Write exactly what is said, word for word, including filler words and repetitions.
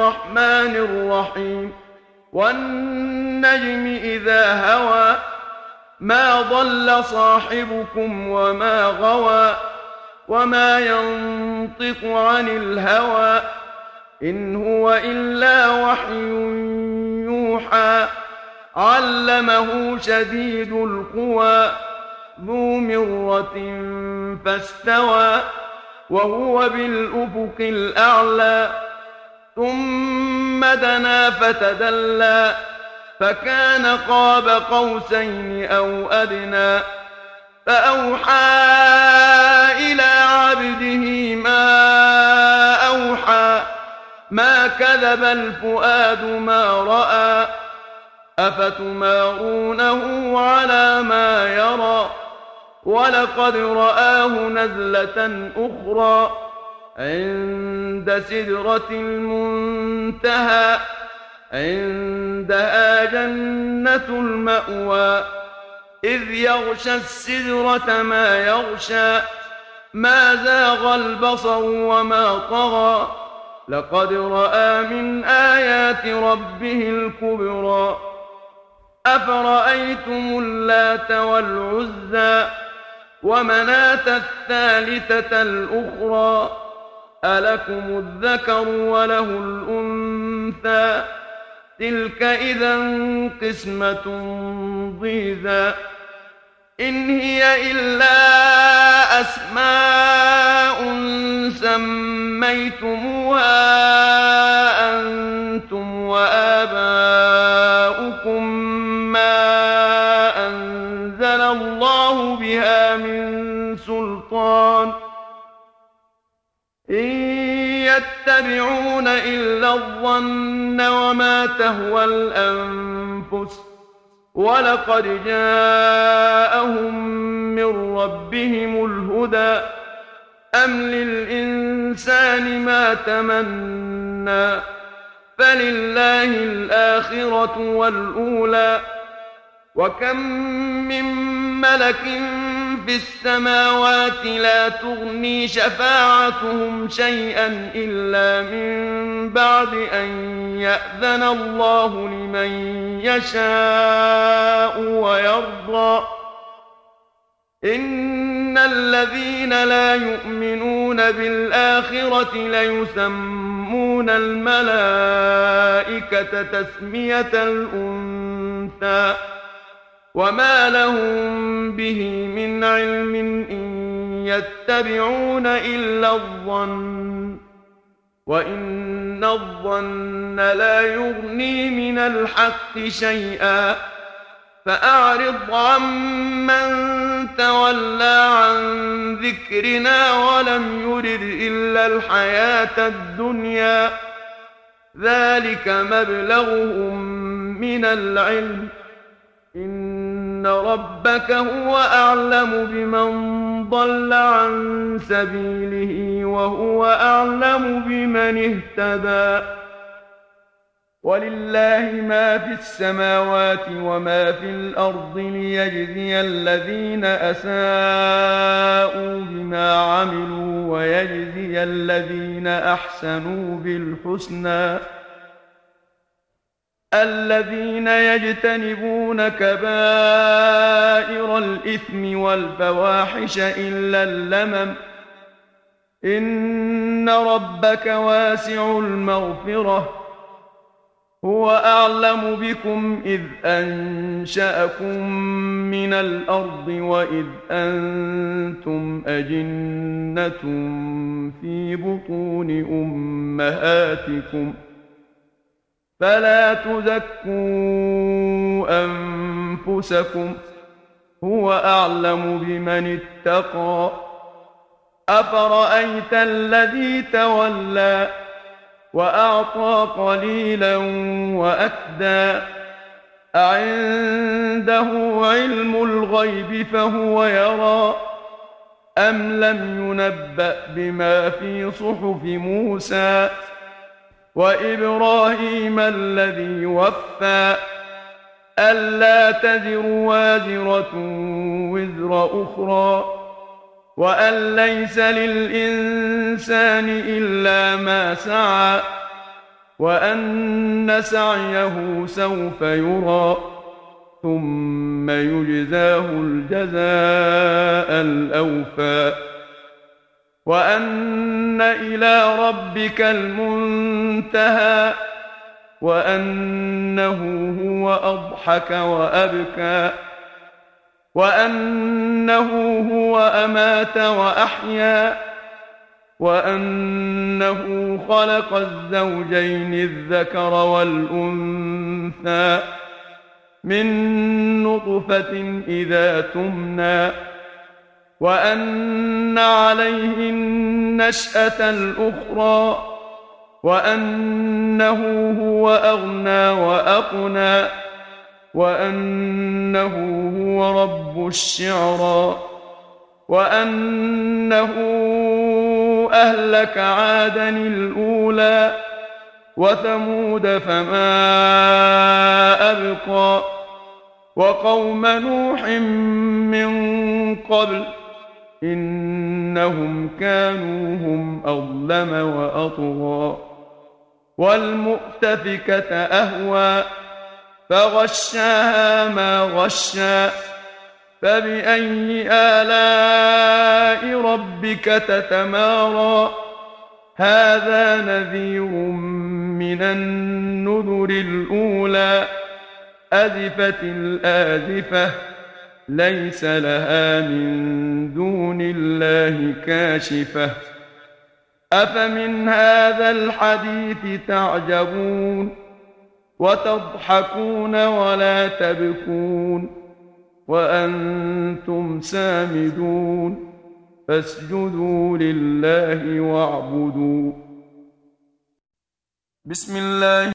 الرحمن الرحيم والنجم إذا هوى ما ضل صاحبكم وما غوى وما ينطق عن الهوى إن هو إلا وحي يوحى علمه شديد القوى ذو مرة فاستوى وهو بالأفق الأعلى ثم دنا فتدلى فكان قاب قوسين أو أدنى فأوحى إلى عبده ما أوحى ما كذب الفؤاد ما رأى أفتمارونه على ما يرى ولقد رآه نزلة أخرى عند سدرة المنتهى عندها جنة المأوى إذ يغشى السدرة ما يغشى ما زاغ البصر وما طغى لقد رأى من آيات ربه الكبرى أفرأيتم اللات والعزى ومناة الثالثة الأخرى ألكم الذكر وله الأنثى تلك إذا قسمة ضيزى إن هي إلا أسماء سميتموها أنتم وآباؤكم ما أنزل الله بها من سلطان إن يتبعون إلا الظن وما تهوى الأنفس ولقد جاءهم من ربهم الهدى أم للإنسان ما تمنى فلله الآخرة والأولى وكم من ملك في السماوات لا تغني شفاعتهم شيئا إلا من بعد أن يأذن الله لمن يشاء ويرضى إن الذين لا يؤمنون بالآخرة ليسمون الملائكة تسمية الأنثى وما لهم به من علم إن يتبعون إلا الظن وإن الظن لا يغني من الحق شيئا فأعرض عمن تولى عن ذكرنا ولم يرد إلا الحياة الدنيا ذلك مبلغهم من العلم إن ربك هو أعلم بمن ضل عن سبيله وهو أعلم بمن اهتدى ولله ما في السماوات وما في الأرض ليجزي الذين أساءوا بما عملوا ويجزي الذين أحسنوا بالحسنى الذين يجتنبون كبائر الإثم والفواحش إلا اللمم إن ربك واسع المغفرة هو أعلم بكم إذ أنشأكم من الأرض وإذ أنتم أجنة في بطون أمهاتكم فلا تزكوا أنفسكم هو أعلم بمن اتقى أفرأيت الذي تولى وأعطى قليلا وأكدى أعنده علم الغيب فهو يرى أم لم ينبأ بما في صحف موسى وإبراهيم الذي وفى ألا تزر وازرة وزر أخرى وأن ليس للإنسان إلا ما سعى وأن سعيه سوف يرى ثم يجزاه الجزاء الأوفى وأن إلى ربك المنتهى وأنه هو أضحك وأبكى وأنه هو أمات وأحيا وأنه خلق الزوجين الذكر والأنثى من نطفة إذا تمنى وأن عليه النشأة الأخرى وأنه هو أغنى وأقنى وأنه هو رب الشعرى وأنه أهلك عادا الأولى وثمود فما أبقى وقوم نوح من قبل إنهم كانوا هم أظلم وأطغى والمؤتفكة أهوى فغشاها ما غشى فبأي آلاء ربك تتمارى هذا نذير من النذر الأولى أزفت الآزفة ليس لها من دون الله كاشفة أفمن هذا الحديث تعجبون وتضحكون ولا تبكون وأنتم سامدون فاسجدوا لله واعبدوا بسم الله